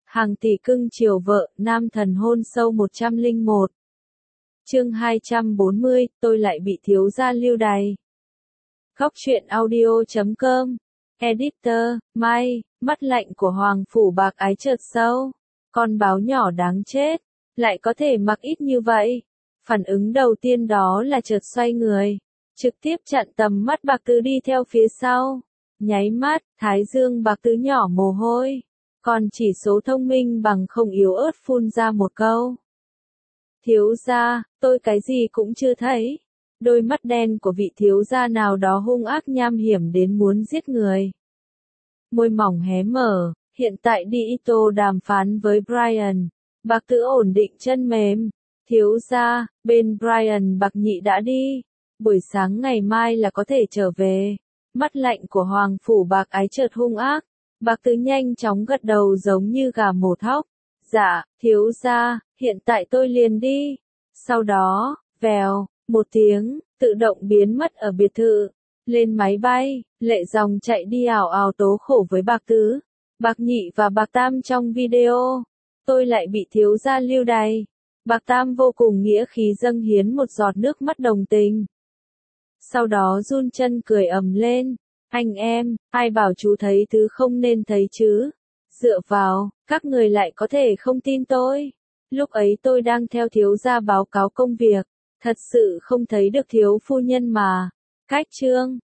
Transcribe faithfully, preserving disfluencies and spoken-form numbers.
Hàng tỷ cưng chiều vợ, nam thần hôn sâu một trăm lẻ một. Chương hai trăm bốn mươi, tôi lại bị thiếu gia lưu đày. Góc truyện audio chấm com. Editor, May, mắt lạnh của Hoàng Phủ Bạc Ái chợt sâu. Con báo nhỏ đáng chết, lại có thể mặc ít như vậy. Phản ứng đầu tiên đó là chợt xoay người, trực tiếp chặn tầm mắt Bạc Tứ đi theo phía sau. Nháy mắt, thái dương Bạc Tứ nhỏ mồ hôi. Còn chỉ số thông minh bằng không yếu ớt phun ra một câu. Thiếu gia, tôi cái gì cũng chưa thấy. Đôi mắt đen của vị thiếu gia nào đó hung ác nham hiểm đến muốn giết người. Môi mỏng hé mở, hiện tại đi Ito đàm phán với Brian. Bạc Tứ ổn định chân mềm. Thiếu gia, bên Brian Bạc Nhị đã đi. Buổi sáng ngày mai là có thể trở về. Mắt lạnh của Hoàng Phủ Bạc Ái chợt hung ác. Bạc Tứ nhanh chóng gật đầu giống như gà mổ thóc. Dạ, thiếu gia, hiện tại tôi liền đi. Sau đó, vèo, một tiếng, tự động biến mất ở biệt thự. Lên máy bay, Lệ Dòng chạy đi ảo ảo tố khổ với Bạc Tứ, Bạc Nhị và Bạc Tam trong video. Tôi lại bị thiếu gia lưu đày. Bạc Tam vô cùng nghĩa khí dâng hiến một giọt nước mắt đồng tình. Sau đó run chân cười ầm lên. Anh em, ai bảo chú thấy thứ không nên thấy chứ? Dựa vào, các người lại có thể không tin tôi. Lúc ấy tôi đang theo thiếu gia báo cáo công việc, thật sự không thấy được thiếu phu nhân mà. Cách chương